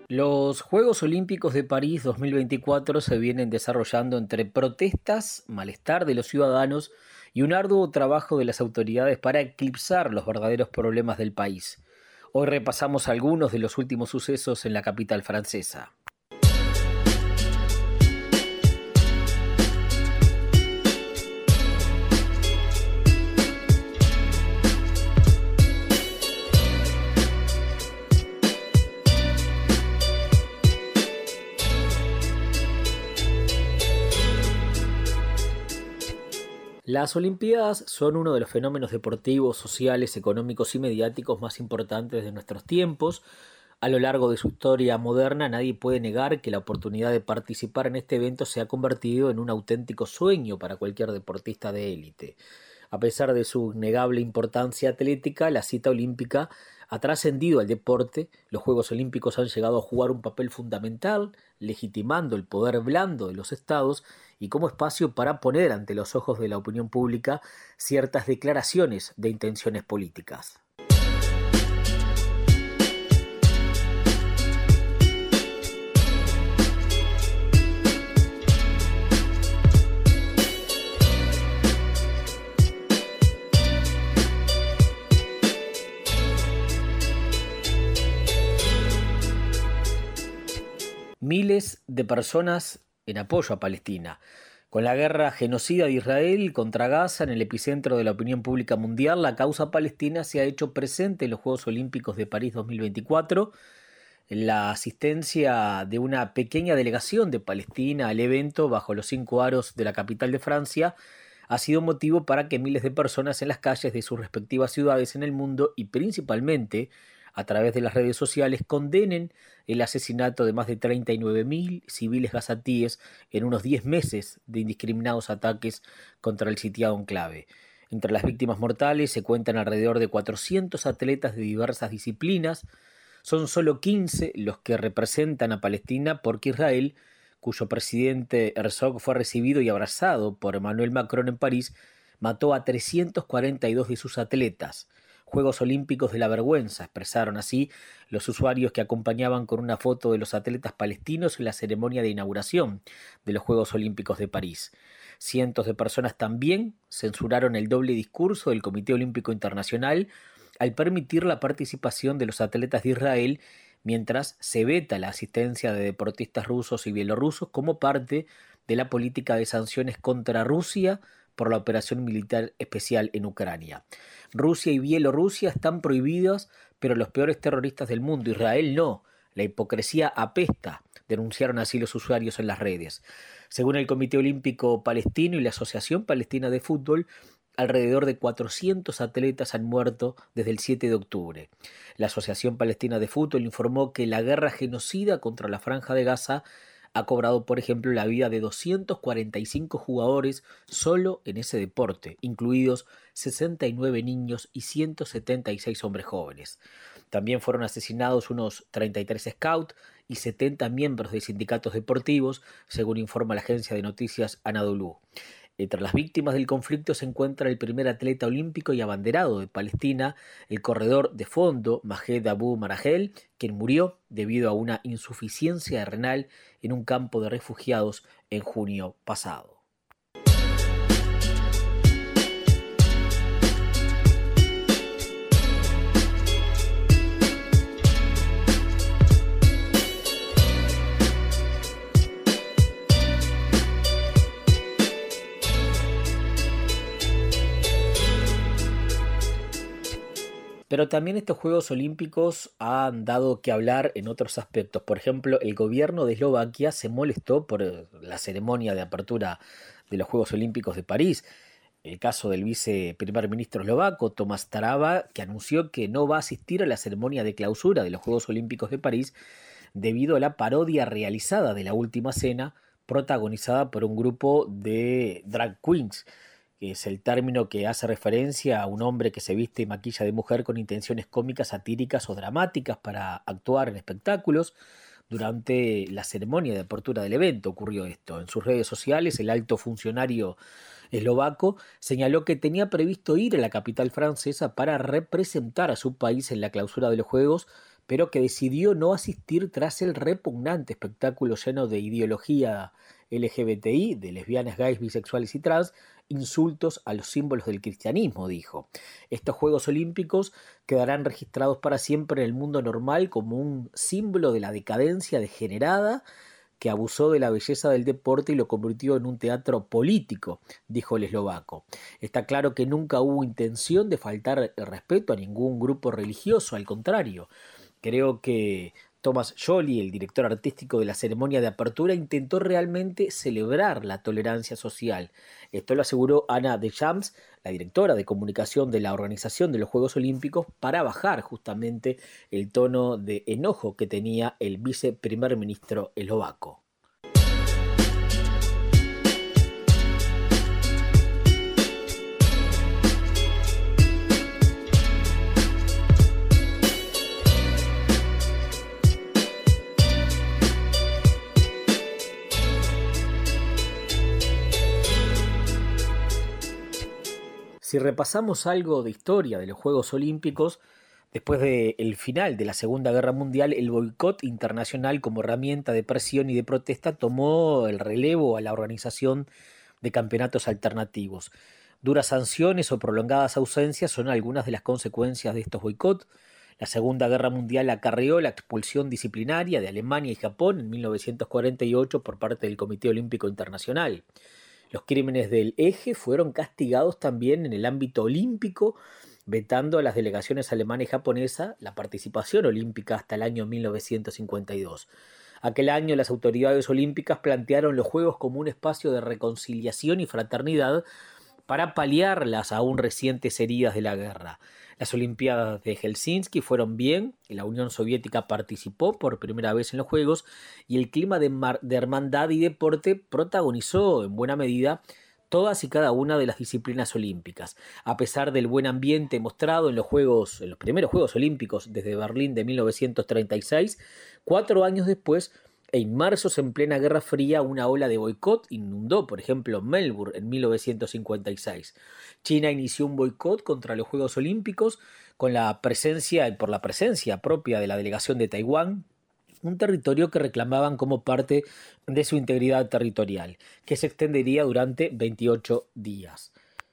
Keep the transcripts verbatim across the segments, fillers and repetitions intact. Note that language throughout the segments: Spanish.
Los Juegos Olímpicos de París dos mil veinticuatro se vienen desarrollando entre protestas, malestar de los ciudadanos y un arduo trabajo de las autoridades para eclipsar los verdaderos problemas del país. Hoy repasamos algunos de los últimos sucesos en la capital francesa. Las Olimpiadas son uno de los fenómenos deportivos, sociales, económicos y mediáticos más importantes de nuestros tiempos. A lo largo de su historia moderna, nadie puede negar que la oportunidad de participar en este evento se ha convertido en un auténtico sueño para cualquier deportista de élite. A pesar de su innegable importancia atlética, la cita olímpica ha trascendido al deporte. Los Juegos Olímpicos han llegado a jugar un papel fundamental, legitimando el poder blando de los estados y como espacio para poner ante los ojos de la opinión pública ciertas declaraciones de intenciones políticas. Miles de personas en apoyo a Palestina. Con la guerra genocida de Israel contra Gaza en el epicentro de la opinión pública mundial, la causa palestina se ha hecho presente en los Juegos Olímpicos de París dos mil veinticuatro. La asistencia de una pequeña delegación de Palestina al evento bajo los cinco aros de la capital de Francia ha sido motivo para que miles de personas en las calles de sus respectivas ciudades en el mundo y principalmente a través de las redes sociales condenen el asesinato de más de treinta y nueve mil civiles gazatíes en unos diez meses de indiscriminados ataques contra el sitiado enclave. Entre las víctimas mortales se cuentan alrededor de cuatrocientos atletas de diversas disciplinas. Son solo quince los que representan a Palestina porque Israel, cuyo presidente Herzog fue recibido y abrazado por Emmanuel Macron en París, mató a trescientos cuarenta y dos de sus atletas. Juegos Olímpicos de la vergüenza, expresaron así los usuarios que acompañaban con una foto de los atletas palestinos en la ceremonia de inauguración de los Juegos Olímpicos de París. Cientos de personas también censuraron el doble discurso del Comité Olímpico Internacional al permitir la participación de los atletas de Israel, mientras se veta la asistencia de deportistas rusos y bielorrusos como parte de la política de sanciones contra Rusia por la operación militar especial en Ucrania. Rusia y Bielorrusia están prohibidas, pero los peores terroristas del mundo, Israel no. La hipocresía apesta, denunciaron así los usuarios en las redes. Según el Comité Olímpico Palestino y la Asociación Palestina de Fútbol, alrededor de cuatrocientos atletas han muerto desde el siete de octubre. La Asociación Palestina de Fútbol informó que la guerra genocida contra la Franja de Gaza ha cobrado, por ejemplo, la vida de doscientos cuarenta y cinco jugadores solo en ese deporte, incluidos sesenta y nueve niños y ciento setenta y seis hombres jóvenes. También fueron asesinados unos treinta y tres scouts y setenta miembros de sindicatos deportivos, según informa la agencia de noticias Anadolu. Entre las víctimas del conflicto se encuentra el primer atleta olímpico y abanderado de Palestina, el corredor de fondo Majed Abu Marahel, quien murió debido a una insuficiencia renal en un campo de refugiados en junio pasado. Pero también estos Juegos Olímpicos han dado que hablar en otros aspectos. Por ejemplo, el gobierno de Eslovaquia se molestó por la ceremonia de apertura de los Juegos Olímpicos de París. El caso del viceprimer ministro eslovaco, Tomás Taraba, que anunció que no va a asistir a la ceremonia de clausura de los Juegos Olímpicos de París debido a la parodia realizada de la última cena, protagonizada por un grupo de drag queens, que es el término que hace referencia a un hombre que se viste y maquilla de mujer con intenciones cómicas, satíricas o dramáticas para actuar en espectáculos. Durante la ceremonia de apertura del evento ocurrió esto. En sus redes sociales, el alto funcionario eslovaco señaló que tenía previsto ir a la capital francesa para representar a su país en la clausura de los Juegos, pero que decidió no asistir tras el repugnante espectáculo lleno de ideología L G B T I, de lesbianas, gays, bisexuales y trans, insultos a los símbolos del cristianismo, dijo. Estos Juegos Olímpicos quedarán registrados para siempre en el mundo normal como un símbolo de la decadencia degenerada que abusó de la belleza del deporte y lo convirtió en un teatro político, dijo el eslovaco. Está claro que nunca hubo intención de faltar el respeto a ningún grupo religioso, al contrario. Creo que Thomas Joly, el director artístico de la ceremonia de apertura, intentó realmente celebrar la tolerancia social. Esto lo aseguró Anna Deschamps, la directora de comunicación de la organización de los Juegos Olímpicos, para bajar justamente el tono de enojo que tenía el viceprimer ministro eslovaco. Si repasamos algo de historia de los Juegos Olímpicos, después del final de la Segunda Guerra Mundial, el boicot internacional como herramienta de presión y de protesta tomó el relevo a la organización de campeonatos alternativos. Duras sanciones o prolongadas ausencias son algunas de las consecuencias de estos boicots. La Segunda Guerra Mundial acarreó la expulsión disciplinaria de Alemania y Japón en mil novecientos cuarenta y ocho por parte del Comité Olímpico Internacional. Los crímenes del eje fueron castigados también en el ámbito olímpico, vetando a las delegaciones alemana y japonesa la participación olímpica hasta el año mil novecientos cincuenta y dos. Aquel año las autoridades olímpicas plantearon los Juegos como un espacio de reconciliación y fraternidad para paliar las aún recientes heridas de la guerra. Las Olimpiadas de Helsinki fueron bien, la Unión Soviética participó por primera vez en los Juegos y el clima de, mar- de hermandad y deporte protagonizó en buena medida todas y cada una de las disciplinas olímpicas. A pesar del buen ambiente mostrado en los Juegos, en los primeros Juegos Olímpicos desde Berlín de mil novecientos treinta y seis, cuatro años después, e inmersos en plena Guerra Fría, una ola de boicot inundó, por ejemplo, Melbourne en mil novecientos cincuenta y seis. China inició un boicot contra los Juegos Olímpicos con la presencia y por la presencia propia de la delegación de Taiwán, un territorio que reclamaban como parte de su integridad territorial, que se extendería durante veintiocho días.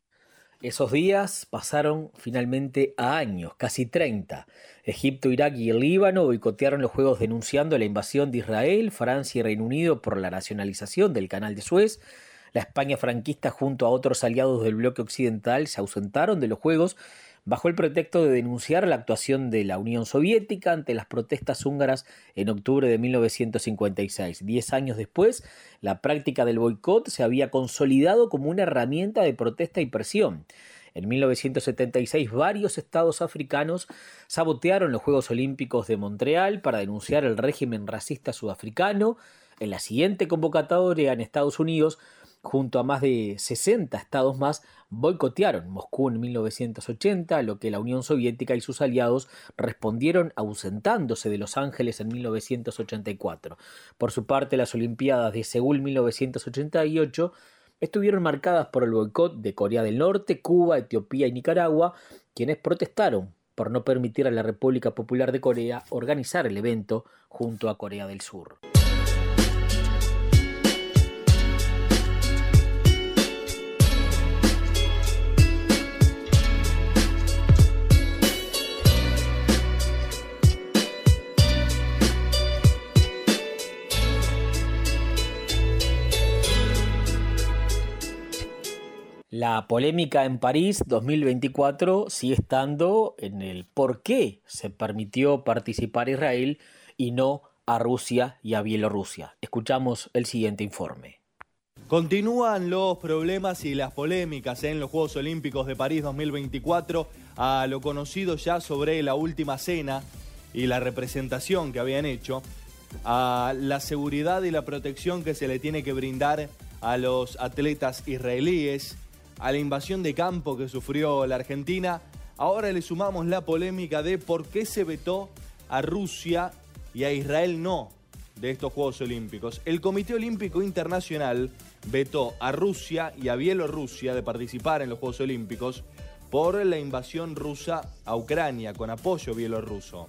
Esos días pasaron finalmente a años, casi treinta. Egipto, Irak y el Líbano boicotearon los Juegos denunciando la invasión de Israel, Francia y Reino Unido por la nacionalización del Canal de Suez. La España franquista junto a otros aliados del bloque occidental se ausentaron de los Juegos bajo el pretexto de denunciar la actuación de la Unión Soviética ante las protestas húngaras en octubre de mil novecientos cincuenta y seis. Diez años después, la práctica del boicot se había consolidado como una herramienta de protesta y presión. En mil novecientos setenta y seis, varios estados africanos sabotearon los Juegos Olímpicos de Montreal para denunciar el régimen racista sudafricano. En la siguiente convocatoria en Estados Unidos, junto a más de sesenta estados más, boicotearon Moscú en mil novecientos ochenta, a lo que la Unión Soviética y sus aliados respondieron ausentándose de Los Ángeles en mil novecientos ochenta y cuatro. Por su parte, las Olimpiadas de Seúl mil novecientos ochenta y ocho estuvieron marcadas por el boicot de Corea del Norte, Cuba, Etiopía y Nicaragua, quienes protestaron por no permitir a la República Popular de Corea organizar el evento junto a Corea del Sur. La polémica en París dos mil veinticuatro sigue estando en el por qué se permitió participar a Israel y no a Rusia y a Bielorrusia. Escuchamos el siguiente informe. Continúan los problemas y las polémicas en los Juegos Olímpicos de París dos mil veinticuatro, a lo conocido ya sobre la última cena y la representación que habían hecho, a la seguridad y la protección que se le tiene que brindar a los atletas israelíes, a la invasión de campo que sufrió la Argentina. Ahora le sumamos la polémica de por qué se vetó a Rusia y a Israel no de estos Juegos Olímpicos. El Comité Olímpico Internacional vetó a Rusia y a Bielorrusia de participar en los Juegos Olímpicos por la invasión rusa a Ucrania con apoyo bielorruso.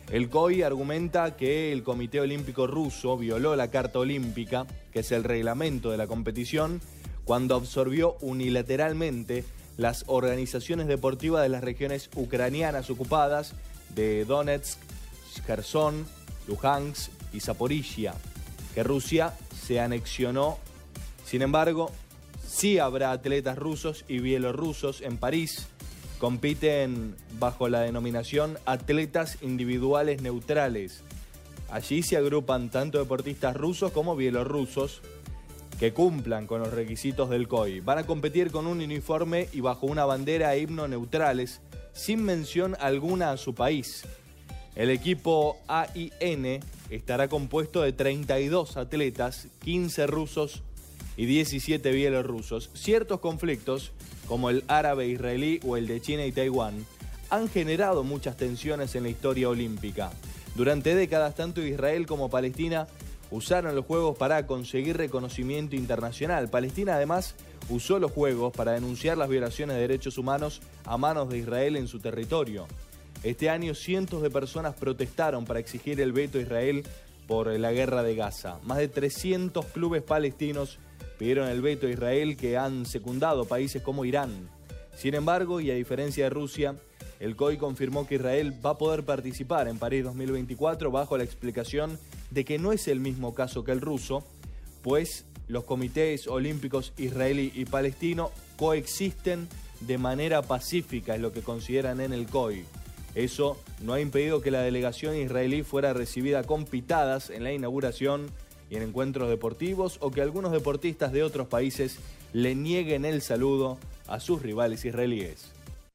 El C O I argumenta que el Comité Olímpico Ruso violó la Carta Olímpica, que es el reglamento de la competición, cuando absorbió unilateralmente las organizaciones deportivas de las regiones ucranianas ocupadas de Donetsk, Kherson, Luhansk y Zaporizhia, que Rusia se anexionó. Sin embargo, sí habrá atletas rusos y bielorrusos en París. Compiten bajo la denominación atletas individuales neutrales. Allí se agrupan tanto deportistas rusos como bielorrusos que cumplan con los requisitos del C O I. Van a competir con un uniforme y bajo una bandera e himno neutrales, sin mención alguna a su país. El equipo A I N estará compuesto de treinta y dos atletas, quince rusos y diecisiete bielorrusos. Ciertos conflictos, como el árabe-israelí o el de China y Taiwán, han generado muchas tensiones en la historia olímpica. Durante décadas, tanto Israel como Palestina usaron los Juegos para conseguir reconocimiento internacional. Palestina, además, usó los Juegos para denunciar las violaciones de derechos humanos a manos de Israel en su territorio. Este año, cientos de personas protestaron para exigir el veto a Israel por la guerra de Gaza. Más de trescientos clubes palestinos pidieron el veto a Israel, que han secundado países como Irán. Sin embargo, y a diferencia de Rusia, el C O I confirmó que Israel va a poder participar en París dos mil veinticuatro bajo la explicación de que no es el mismo caso que el ruso, pues los comités olímpicos israelí y palestino coexisten de manera pacífica, es lo que consideran en el C O I. Eso no ha impedido que la delegación israelí fuera recibida con pitadas en la inauguración y en encuentros deportivos, o que algunos deportistas de otros países le nieguen el saludo a sus rivales israelíes.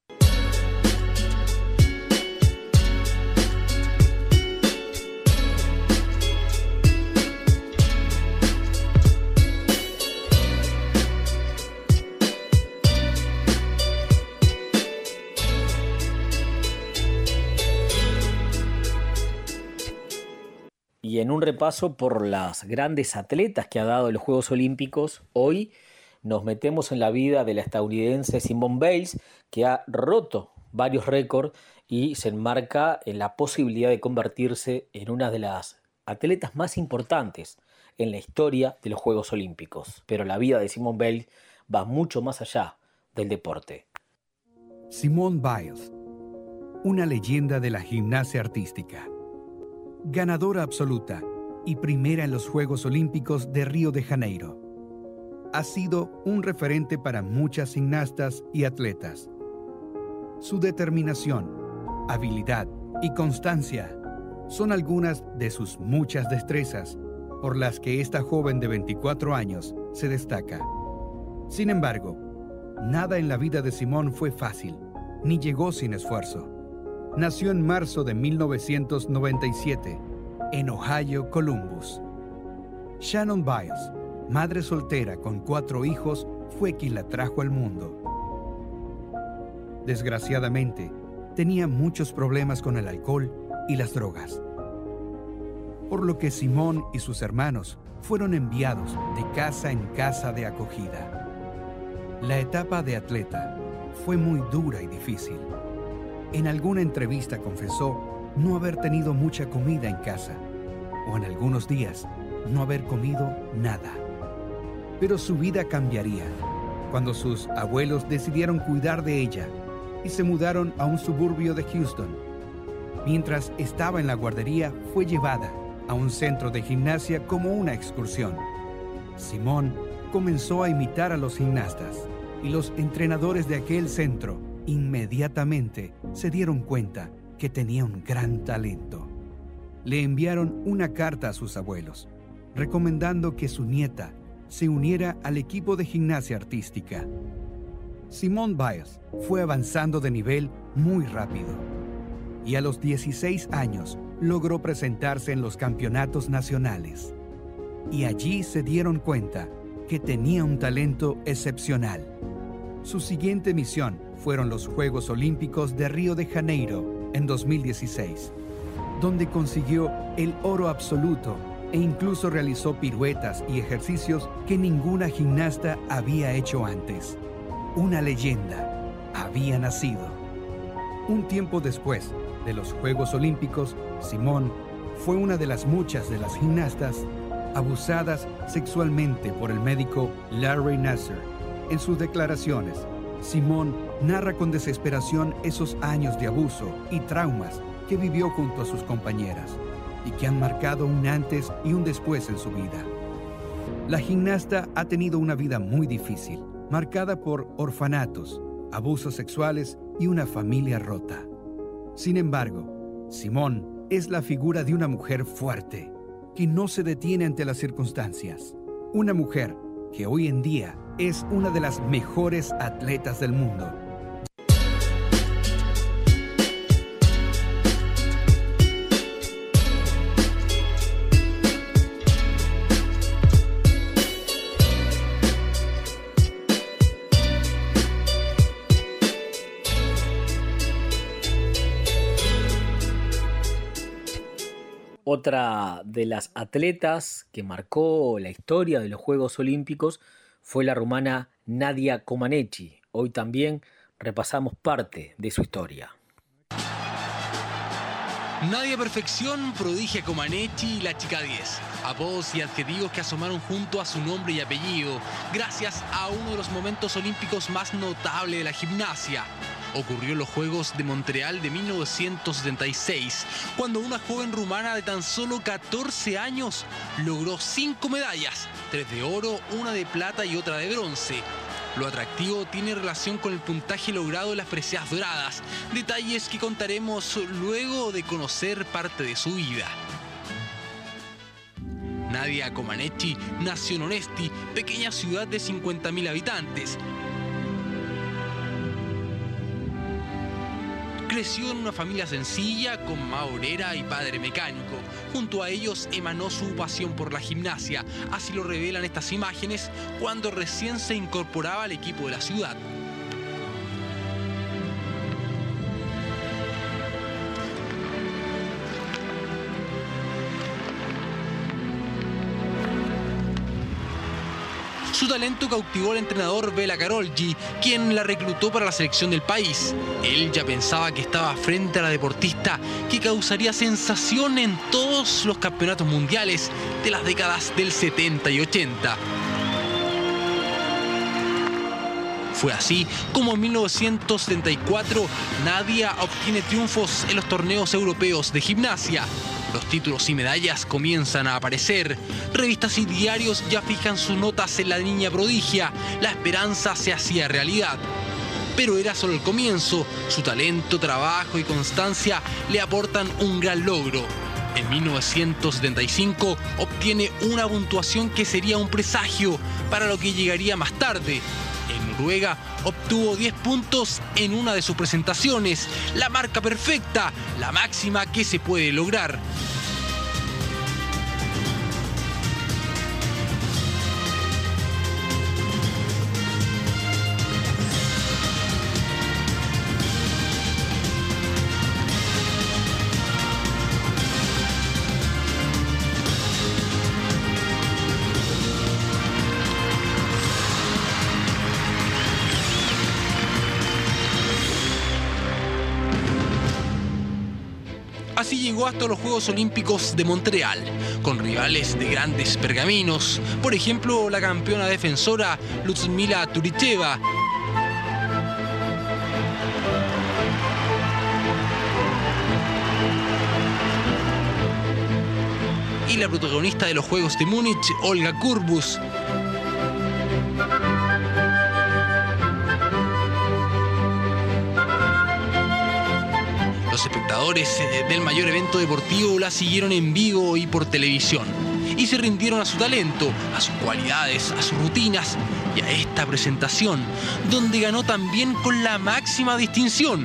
Y en un repaso por las grandes atletas que ha dado los Juegos Olímpicos, hoy nos metemos en la vida de la estadounidense Simone Biles, que ha roto varios récords y se enmarca en la posibilidad de convertirse en una de las atletas más importantes en la historia de los Juegos Olímpicos. Pero la vida de Simone Biles va mucho más allá del deporte. Simone Biles, una leyenda de la gimnasia artística. Ganadora absoluta y primera en los Juegos Olímpicos de Río de Janeiro. Ha sido un referente para muchas gimnastas y atletas. Su determinación, habilidad y constancia son algunas de sus muchas destrezas por las que esta joven de veinticuatro años se destaca. Sin embargo, nada en la vida de Simone fue fácil, ni llegó sin esfuerzo. Nació en marzo de mil novecientos noventa y siete, en Ohio, Columbus. Shannon Biles, madre soltera con cuatro hijos, fue quien la trajo al mundo. Desgraciadamente, tenía muchos problemas con el alcohol y las drogas, por lo que Simone y sus hermanos fueron enviados de casa en casa de acogida. La etapa de atleta fue muy dura y difícil. En alguna entrevista confesó no haber tenido mucha comida en casa, o en algunos días no haber comido nada. Pero su vida cambiaría cuando sus abuelos decidieron cuidar de ella y se mudaron a un suburbio de Houston. Mientras estaba en la guardería, fue llevada a un centro de gimnasia como una excursión. Simone comenzó a imitar a los gimnastas y los entrenadores de aquel centro inmediatamente se dieron cuenta que tenía un gran talento. Le enviaron una carta a sus abuelos, recomendando que su nieta se uniera al equipo de gimnasia artística. Simone Biles fue avanzando de nivel muy rápido y a los dieciséis años logró presentarse en los campeonatos nacionales. Y allí se dieron cuenta que tenía un talento excepcional. Su siguiente misión fueron los Juegos Olímpicos de Río de Janeiro en dos mil dieciséis, donde consiguió el oro absoluto e incluso realizó piruetas y ejercicios que ninguna gimnasta había hecho antes. Una leyenda había nacido. Un tiempo después, de los Juegos Olímpicos, Simone fue una de las muchas de las gimnastas abusadas sexualmente por el médico Larry Nassar. En sus declaraciones, Simone narra con desesperación esos años de abuso y traumas que vivió junto a sus compañeras y que han marcado un antes y un después en su vida. La gimnasta ha tenido una vida muy difícil, marcada por orfanatos, abusos sexuales y una familia rota. Sin embargo, Simone es la figura de una mujer fuerte, que no se detiene ante las circunstancias. Una mujer que hoy en día es una de las mejores atletas del mundo. Otra de las atletas que marcó la historia de los Juegos Olímpicos fue la rumana Nadia Comaneci. Hoy también repasamos parte de su historia. Nadia Perfección, Prodigia Comaneci, la chica diez. Apodos y adjetivos que asomaron junto a su nombre y apellido, gracias a uno de los momentos olímpicos más notables de la gimnasia. Ocurrió en los Juegos de Montreal de mil novecientos setenta y seis, cuando una joven rumana de tan solo catorce años logró cinco medallas, tres de oro, una de plata y otra de bronce. Lo atractivo tiene relación con el puntaje logrado en las preseas doradas, detalles que contaremos luego de conocer parte de su vida. Nadia Comaneci nació en Onesti, pequeña ciudad de cincuenta mil habitantes. Creció en una familia sencilla, con mamá obrera y padre mecánico. Junto a ellos emanó su pasión por la gimnasia. Así lo revelan estas imágenes cuando recién se incorporaba al equipo de la ciudad. Su talento cautivó al entrenador Bela Karolyi, quien la reclutó para la selección del país. Él ya pensaba que estaba frente a la deportista que causaría sensación en todos los campeonatos mundiales de las décadas del setenta y ochenta. Fue así como en mil novecientos setenta y cuatro Nadia obtiene triunfos en los torneos europeos de gimnasia. Los títulos y medallas comienzan a aparecer. Revistas y diarios ya fijan sus notas en la niña prodigia. La esperanza se hacía realidad. Pero era solo el comienzo. Su talento, trabajo y constancia le aportan un gran logro. En mil novecientos setenta y cinco obtiene una puntuación que sería un presagio para lo que llegaría más tarde. En Noruega obtuvo diez puntos en una de sus presentaciones, la marca perfecta, la máxima que se puede lograr. Así llegó hasta los Juegos Olímpicos de Montreal, con rivales de grandes pergaminos, por ejemplo la campeona defensora Lyudmila Turicheva, y la protagonista de los Juegos de Múnich, Olga Kurbus. Los espectadores del mayor evento deportivo la siguieron en vivo y por televisión y se rindieron a su talento, a sus cualidades, a sus rutinas y a esta presentación, donde ganó también con la máxima distinción.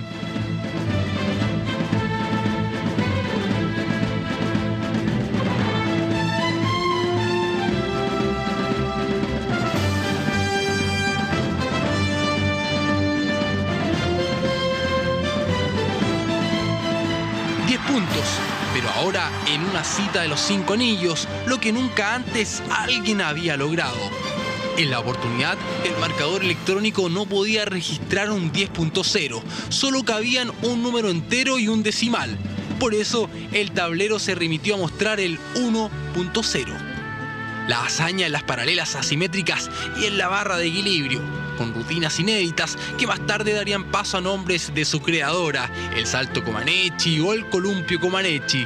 Puntos, pero ahora en una cita de los cinco anillos, lo que nunca antes alguien había logrado. En la oportunidad, el marcador electrónico no podía registrar un diez punto cero, solo cabían un número entero y un decimal. Por eso, el tablero se remitió a mostrar el uno punto cero. La hazaña en las paralelas asimétricas y en la barra de equilibrio, con rutinas inéditas que más tarde darían paso a nombres de su creadora, el salto Comaneci o el columpio Comaneci.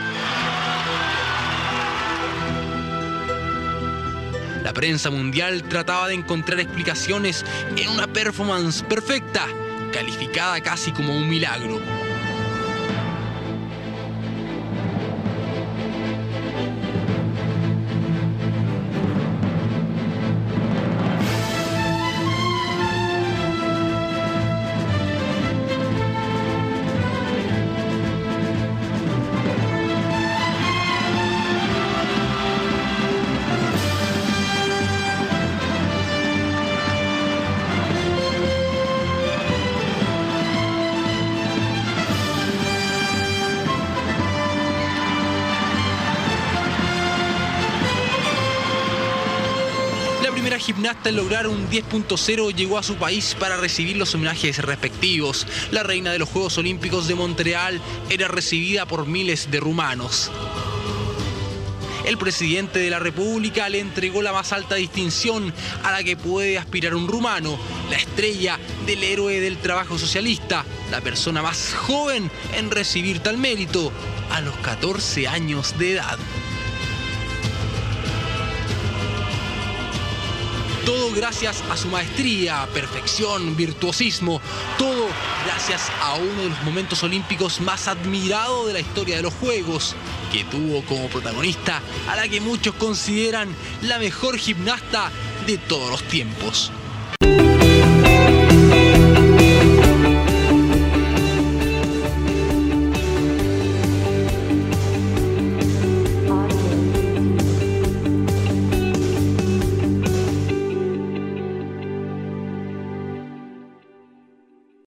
La prensa mundial trataba de encontrar explicaciones en una performance perfecta, calificada casi como un milagro. La gimnasta en lograr un diez punto cero llegó a su país para recibir los homenajes respectivos. La reina de los Juegos Olímpicos de Montreal era recibida por miles de rumanos. El presidente de la República le entregó la más alta distinción a la que puede aspirar un rumano, la estrella del héroe del trabajo socialista, la persona más joven en recibir tal mérito, a los catorce años de edad. Todo gracias a su maestría, perfección, virtuosismo. Todo gracias a uno de los momentos olímpicos más admirados de la historia de los Juegos, que tuvo como protagonista a la que muchos consideran la mejor gimnasta de todos los tiempos.